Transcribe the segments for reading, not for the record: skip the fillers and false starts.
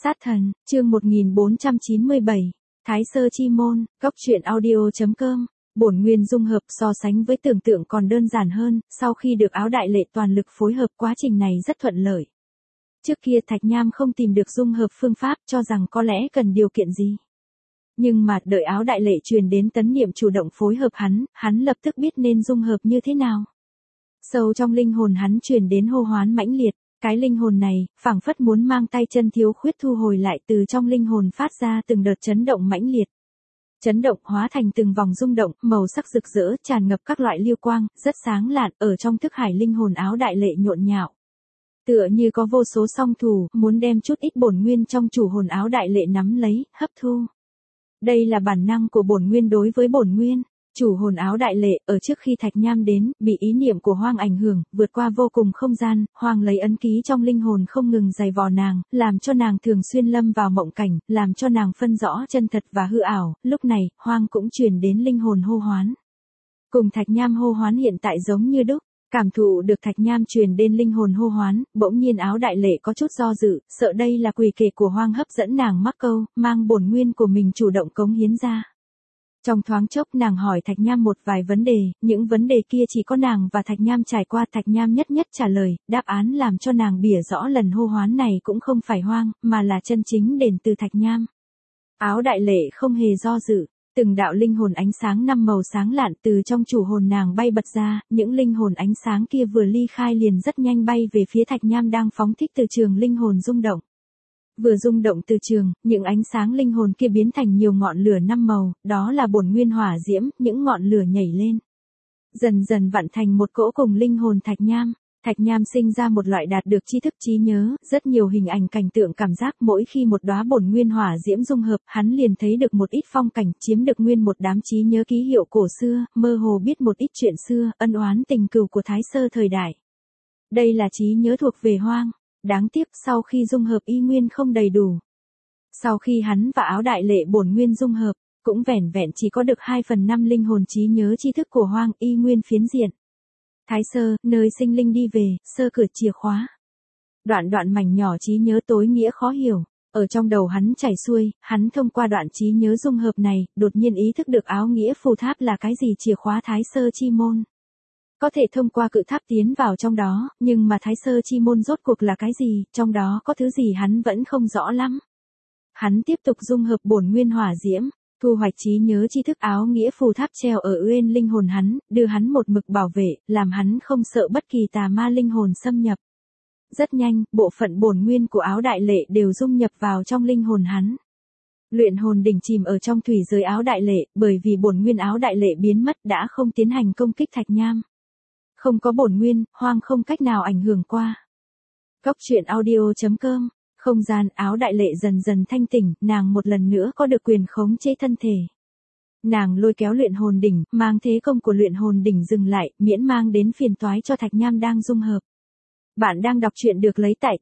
Sát thần, chương 1497, Thái Sơ Chi Môn, Góc truyện audio.com. Bổn nguyên dung hợp so sánh với tưởng tượng còn đơn giản hơn, sau khi được Áo Đại Lệ toàn lực phối hợp quá trình này rất thuận lợi. Trước kia Thạch Nham không tìm được dung hợp phương pháp, cho rằng có lẽ cần điều kiện gì. Nhưng mà đợi Áo Đại Lệ truyền đến tấn niệm chủ động phối hợp hắn lập tức biết nên dung hợp như thế nào. Sâu trong linh hồn hắn truyền đến hô hoán mãnh liệt. Cái linh hồn này, phảng phất muốn mang tay chân thiếu khuyết thu hồi lại, từ trong linh hồn phát ra từng đợt chấn động mãnh liệt. Chấn động hóa thành từng vòng rung động, màu sắc rực rỡ, tràn ngập các loại lưu quang, rất sáng lạn, ở trong thức hải linh hồn Áo Đại Lệ nhộn nhạo. Tựa như có vô số song thủ, muốn đem chút ít bổn nguyên trong chủ hồn Áo Đại Lệ nắm lấy, hấp thu. Đây là bản năng của bổn nguyên đối với bổn nguyên. Chủ hồn Áo Đại Lệ, ở trước khi Thạch Nham đến, bị ý niệm của Hoang ảnh hưởng, vượt qua vô cùng không gian, Hoang lấy ấn ký trong linh hồn không ngừng giày vò nàng, làm cho nàng thường xuyên lâm vào mộng cảnh, làm cho nàng phân rõ chân thật và hư ảo. Lúc này, Hoang cũng truyền đến linh hồn hô hoán. Cùng Thạch Nham hô hoán hiện tại giống như đúc. Cảm thụ được Thạch Nham truyền đến linh hồn hô hoán, bỗng nhiên Áo Đại Lệ có chút do dự, sợ đây là quỷ kệ của Hoang hấp dẫn nàng mắc câu, mang bổn nguyên của mình chủ động cống hiến ra. Trong thoáng chốc nàng hỏi Thạch Nham một vài vấn đề, những vấn đề kia chỉ có nàng và Thạch Nham trải qua. Thạch Nham nhất nhất trả lời, đáp án làm cho nàng bỉa rõ lần hô hoán này cũng không phải Hoang, mà là chân chính đến từ Thạch Nham. Áo Đại Lệ không hề do dự, từng đạo linh hồn ánh sáng 5 màu sáng lạn từ trong chủ hồn nàng bay bật ra, những linh hồn ánh sáng kia vừa ly khai liền rất nhanh bay về phía Thạch Nham đang phóng thích từ trường linh hồn rung động. Vừa rung động từ trường, những ánh sáng linh hồn kia biến thành nhiều ngọn lửa 5 màu, đó là bổn nguyên hỏa diễm, những ngọn lửa nhảy lên. Dần dần vặn thành một cỗ cùng linh hồn Thạch Nham. Thạch Nham sinh ra một loại đạt được tri thức trí nhớ, rất nhiều hình ảnh cảnh tượng cảm giác, mỗi khi một đóa bổn nguyên hỏa diễm dung hợp, hắn liền thấy được một ít phong cảnh, chiếm được nguyên một đám trí nhớ ký hiệu cổ xưa, mơ hồ biết một ít chuyện xưa, ân oán tình cừu của Thái Sơ thời đại. Đây là trí nhớ thuộc về Hoang. Đáng tiếc sau khi dung hợp y nguyên không đầy đủ. Sau khi hắn và Áo Đại Lệ bổn nguyên dung hợp, cũng vẻn vẹn chỉ có được 2/5 linh hồn trí nhớ tri thức của Hoang, y nguyên phiến diện. Thái Sơ, nơi sinh linh đi về, sơ cửa chìa khóa. Đoạn mảnh nhỏ trí nhớ tối nghĩa khó hiểu, ở trong đầu hắn chảy xuôi, hắn thông qua đoạn trí nhớ dung hợp này, đột nhiên ý thức được áo nghĩa phù tháp là cái gì, chìa khóa Thái Sơ Chi Môn. Có thể thông qua cự tháp tiến vào trong đó, nhưng mà Thái Sơ Chi Môn rốt cuộc là cái gì, trong đó có thứ gì hắn vẫn không rõ lắm. Hắn tiếp tục dung hợp bổn nguyên hỏa diễm, thu hoạch trí nhớ tri thức áo nghĩa phù tháp treo ở uyên linh hồn hắn, đưa hắn một mực bảo vệ, làm hắn không sợ bất kỳ tà ma linh hồn xâm nhập. Rất nhanh, bộ phận bổn nguyên của Áo Đại Lệ đều dung nhập vào trong linh hồn hắn. Luyện hồn đỉnh chìm ở trong thủy giới Áo Đại Lệ, bởi vì bổn nguyên Áo Đại Lệ biến mất đã không tiến hành công kích Thạch Nham. Không có bổn nguyên, Hoang không cách nào ảnh hưởng qua. Góc truyện audio.com. Không gian Áo Đại Lệ dần dần thanh tỉnh, nàng một lần nữa có được quyền khống chế thân thể. Nàng lôi kéo luyện hồn đỉnh, mang thế công của luyện hồn đỉnh dừng lại, miễn mang đến phiền toái cho Thạch Nham đang dung hợp. Bạn đang đọc truyện được lấy tại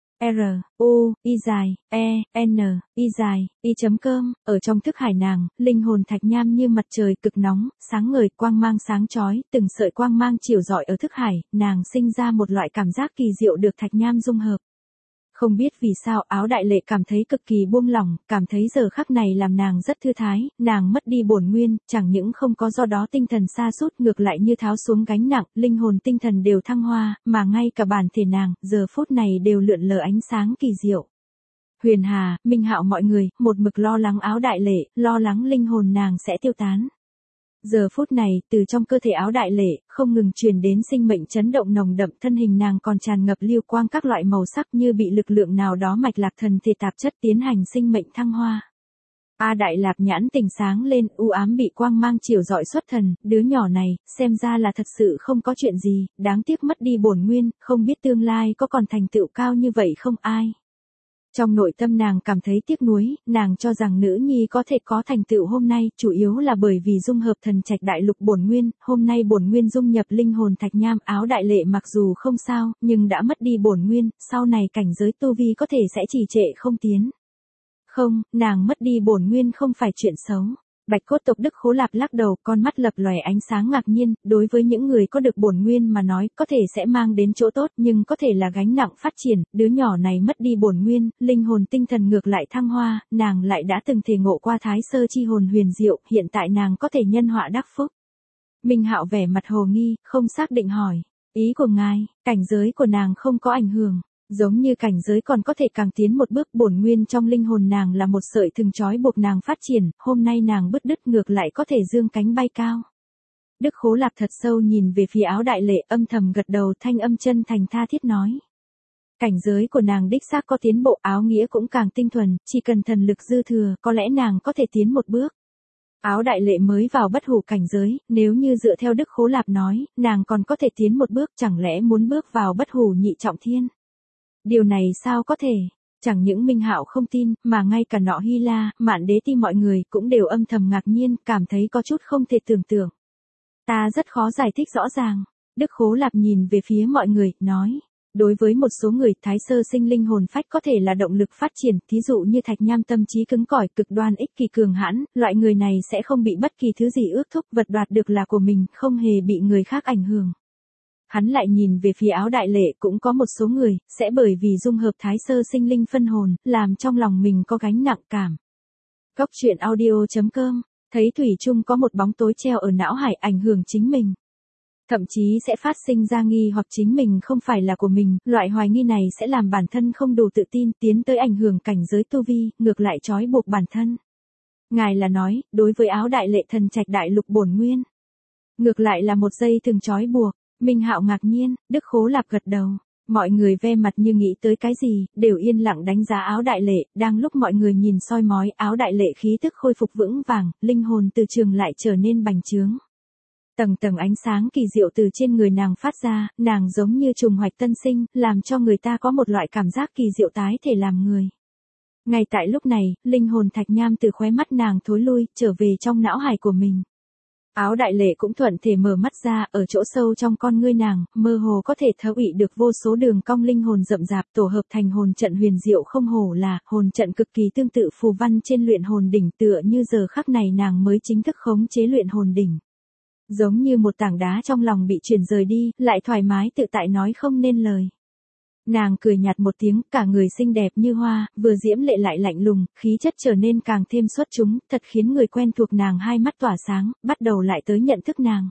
truy.com. Ở trong thức hải nàng, linh hồn Thạch Nham như mặt trời cực nóng, sáng ngời, quang mang sáng chói, từng sợi quang mang chiếu rọi ở thức hải, nàng sinh ra một loại cảm giác kỳ diệu được Thạch Nham dung hợp. Không biết vì sao Áo Đại Lệ cảm thấy cực kỳ buông lỏng, cảm thấy giờ khắc này làm nàng rất thư thái, nàng mất đi bổn nguyên, chẳng những không có do đó tinh thần sa sút, ngược lại như tháo xuống gánh nặng, linh hồn tinh thần đều thăng hoa, mà ngay cả bản thể nàng, giờ phút này đều lượn lờ ánh sáng kỳ diệu. Huyền Hà, Minh Hạo mọi người, một mực lo lắng Áo Đại Lệ, lo lắng linh hồn nàng sẽ tiêu tán. Giờ phút này, từ trong cơ thể Áo Đại Lệ, không ngừng truyền đến sinh mệnh chấn động nồng đậm, thân hình nàng còn tràn ngập lưu quang các loại màu sắc như bị lực lượng nào đó mạch lạc thần thể tạp chất tiến hành sinh mệnh thăng hoa. A Đại Lạp nhãn tình sáng lên, u ám bị quang mang chiếu rọi xuất thần, đứa nhỏ này, xem ra là thật sự không có chuyện gì, đáng tiếc mất đi bổn nguyên, không biết tương lai có còn thành tựu cao như vậy không ai. Trong nội tâm nàng cảm thấy tiếc nuối, nàng cho rằng nữ nhi có thể có thành tựu hôm nay, chủ yếu là bởi vì dung hợp thần trạch đại lục bổn nguyên, hôm nay bổn nguyên dung nhập linh hồn Thạch Nham. Áo Đại Lệ mặc dù không sao, nhưng đã mất đi bổn nguyên, sau này cảnh giới tu vi có thể sẽ trì trệ không tiến. Không, nàng mất đi bổn nguyên không phải chuyện xấu. Bạch cốt tộc Đức Khố Lạp lắc đầu, con mắt lập lòe ánh sáng ngạc nhiên, đối với những người có được bổn nguyên mà nói, có thể sẽ mang đến chỗ tốt nhưng có thể là gánh nặng phát triển, đứa nhỏ này mất đi bổn nguyên, linh hồn tinh thần ngược lại thăng hoa, nàng lại đã từng thể ngộ qua thái sơ chi hồn huyền diệu, hiện tại nàng có thể nhân họa đắc phúc. Minh Hạo vẻ mặt hồ nghi, không xác định hỏi, ý của ngài, cảnh giới của nàng không có ảnh hưởng. Giống như cảnh giới còn có thể càng tiến một bước, bổn nguyên trong linh hồn nàng là một sợi thừng trói buộc nàng phát triển, hôm nay nàng bứt đứt ngược lại có thể dương cánh bay cao. Đức Khố Lạp thật sâu nhìn về phía Áo Đại Lệ, âm thầm gật đầu, thanh âm chân thành tha thiết nói. Cảnh giới của nàng đích xác có tiến bộ, áo nghĩa cũng càng tinh thuần, chỉ cần thần lực dư thừa, có lẽ nàng có thể tiến một bước. Áo Đại Lệ mới vào bất hủ cảnh giới, nếu như dựa theo Đức Khố Lạp nói, nàng còn có thể tiến một bước, chẳng lẽ muốn bước vào bất hủ nhị trọng thiên. Điều này sao có thể? Chẳng những Minh Hạo không tin, mà ngay cả nọ Hy La, Mạn Đế Ti mọi người cũng đều âm thầm ngạc nhiên, cảm thấy có chút không thể tưởng tượng. Ta rất khó giải thích rõ ràng. Đức Khố Lạp nhìn về phía mọi người, nói. Đối với một số người, thái sơ sinh linh hồn phách có thể là động lực phát triển, thí dụ như Thạch Nham tâm trí cứng cỏi, cực đoan ích kỳ cường hãn, loại người này sẽ không bị bất kỳ thứ gì ước thúc, vật đoạt được là của mình, không hề bị người khác ảnh hưởng. Hắn lại nhìn về phía Áo Đại Lệ, cũng có một số người, sẽ bởi vì dung hợp thái sơ sinh linh phân hồn, làm trong lòng mình có gánh nặng cảm. Góc truyện audio.com, thấy thủy chung có một bóng tối treo ở não hải ảnh hưởng chính mình. Thậm chí sẽ phát sinh ra nghi hoặc chính mình không phải là của mình, loại hoài nghi này sẽ làm bản thân không đủ tự tin, tiến tới ảnh hưởng cảnh giới tu vi, ngược lại trói buộc bản thân. Ngài là nói, đối với Áo Đại Lệ thần trạch đại lục bổn nguyên. Ngược lại là một dây thừng trói buộc. Minh Hạo ngạc nhiên, Đức Khố Lạp gật đầu. Mọi người ve mặt như nghĩ tới cái gì, đều yên lặng đánh giá Áo Đại Lệ, đang lúc mọi người nhìn soi mói, Áo Đại Lệ khí tức khôi phục vững vàng, linh hồn từ trường lại trở nên bành trướng. Tầng tầng ánh sáng kỳ diệu từ trên người nàng phát ra, nàng giống như trùng hoạch tân sinh, làm cho người ta có một loại cảm giác kỳ diệu tái thể làm người. Ngay tại lúc này, linh hồn Thạch Nham từ khóe mắt nàng thối lui, trở về trong não hải của mình. Áo Đại Lệ cũng thuận thể mở mắt ra, ở chỗ sâu trong con ngươi nàng, mơ hồ có thể thấu ị được vô số đường cong linh hồn rậm rạp tổ hợp thành hồn trận huyền diệu, không hổ là hồn trận cực kỳ tương tự phù văn trên luyện hồn đỉnh, tựa như giờ khắc này nàng mới chính thức khống chế luyện hồn đỉnh. Giống như một tảng đá trong lòng bị chuyển rời đi, lại thoải mái tự tại nói không nên lời. Nàng cười nhạt một tiếng, cả người xinh đẹp như hoa, vừa diễm lệ lại lạnh lùng, khí chất trở nên càng thêm xuất chúng, thật khiến người quen thuộc nàng hai mắt tỏa sáng, bắt đầu lại tới nhận thức nàng.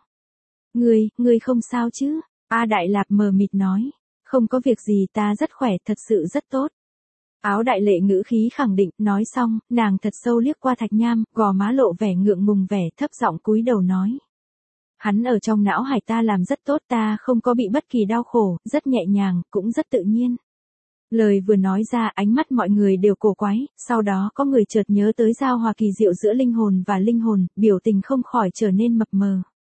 Ngươi không sao chứ? A Đại Lạp mờ mịt nói. Không có việc gì, ta rất khỏe, thật sự rất tốt. Áo Đại Lệ ngữ khí khẳng định, nói xong, nàng thật sâu liếc qua Thạch Nham, gò má lộ vẻ ngượng ngùng, vẻ thấp giọng cúi đầu nói. Hắn ở trong não hải ta làm rất tốt, ta không có bị bất kỳ đau khổ, rất nhẹ nhàng, cũng rất tự nhiên. Lời vừa nói ra, ánh mắt mọi người đều cổ quái, sau đó có người chợt nhớ tới giao hòa kỳ diệu giữa linh hồn và linh hồn, biểu tình không khỏi trở nên mập mờ.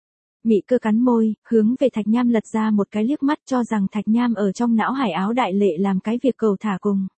Mị Cơ cắn môi, hướng về Thạch Nham lật ra một cái liếc mắt, cho rằng Thạch Nham ở trong não hải Áo Đại Lệ làm cái việc cầu thả cùng.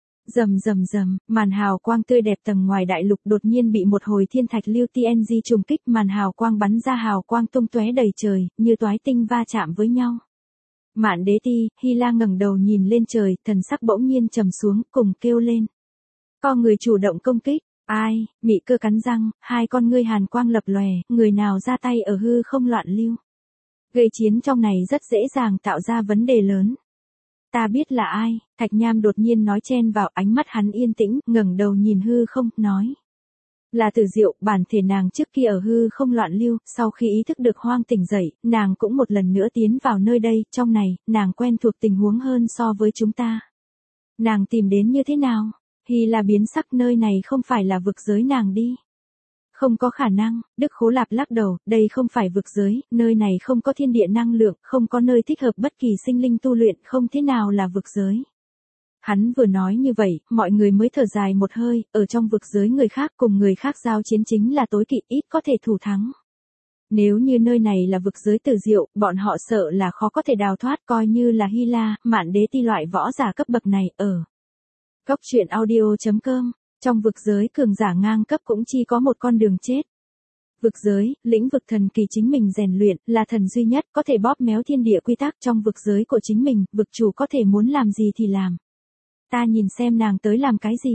Rầm, màn hào quang tươi đẹp tầng ngoài đại lục đột nhiên bị một hồi thiên thạch lưu TNG trùng kích, màn hào quang bắn ra hào quang tung tóe đầy trời, như toái tinh va chạm với nhau. Mạn Đế Ti, Hy La ngẩng đầu nhìn lên trời, thần sắc bỗng nhiên trầm xuống, cùng kêu lên. Có người chủ động công kích, ai? Mị Cơ cắn răng, hai con ngươi hàn quang lập lòe, người nào ra tay ở hư không loạn lưu. Gây chiến trong này rất dễ dàng tạo ra vấn đề lớn. Ta biết là ai, Thạch Nham đột nhiên nói chen vào, ánh mắt hắn yên tĩnh, ngẩng đầu nhìn hư không, nói. Là Tử Diệu, bản thể nàng trước kia ở hư không loạn lưu, sau khi ý thức được hoang tỉnh dậy, nàng cũng một lần nữa tiến vào nơi đây, trong này, nàng quen thuộc tình huống hơn so với chúng ta. Nàng tìm đến như thế nào? Hy La biến sắc, nơi này không phải là vực giới nàng đi. Không có khả năng, Đức Khố Lạp lắc đầu, đây không phải vực giới, nơi này không có thiên địa năng lượng, không có nơi thích hợp bất kỳ sinh linh tu luyện, không thế nào là vực giới. Hắn vừa nói như vậy, mọi người mới thở dài một hơi, ở trong vực giới người khác cùng người khác giao chiến chính là tối kỵ, ít có thể thủ thắng. Nếu như nơi này là vực giới Tử Diệu, bọn họ sợ là khó có thể đào thoát, coi như là Hy La, Mạn Đế Ti loại võ giả cấp bậc này ở. Góc truyện audio.com, trong vực giới cường giả ngang cấp cũng chỉ có một con đường chết. Vực giới, lĩnh vực thần kỳ chính mình rèn luyện, là thần duy nhất có thể bóp méo thiên địa quy tắc trong vực giới của chính mình, vực chủ có thể muốn làm gì thì làm. Ta nhìn xem nàng tới làm cái gì.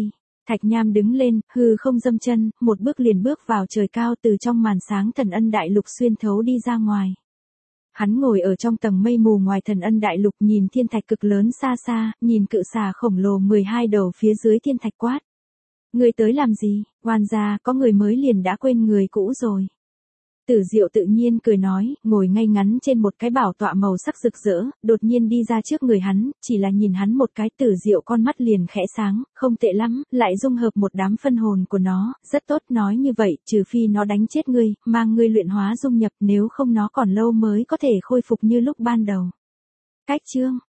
Thạch Nham đứng lên, hư không dâm chân, một bước liền bước vào trời cao, từ trong màn sáng thần ân đại lục xuyên thấu đi ra ngoài. Hắn ngồi ở trong tầng mây mù ngoài thần ân đại lục, nhìn thiên thạch cực lớn xa xa, nhìn cự xà khổng lồ 12 đầu phía dưới thiên thạch quát. Người tới làm gì? Oan gia, có người mới liền đã quên người cũ rồi. Tử Diệu tự nhiên cười nói, ngồi ngay ngắn trên một cái bảo tọa màu sắc rực rỡ, đột nhiên đi ra trước người hắn, chỉ là nhìn hắn một cái, Tử Diệu con mắt liền khẽ sáng, không tệ lắm, lại dung hợp một đám phân hồn của nó, rất tốt, nói như vậy, trừ phi nó đánh chết ngươi, mang ngươi luyện hóa dung nhập, nếu không nó còn lâu mới có thể khôi phục như lúc ban đầu. Cách chương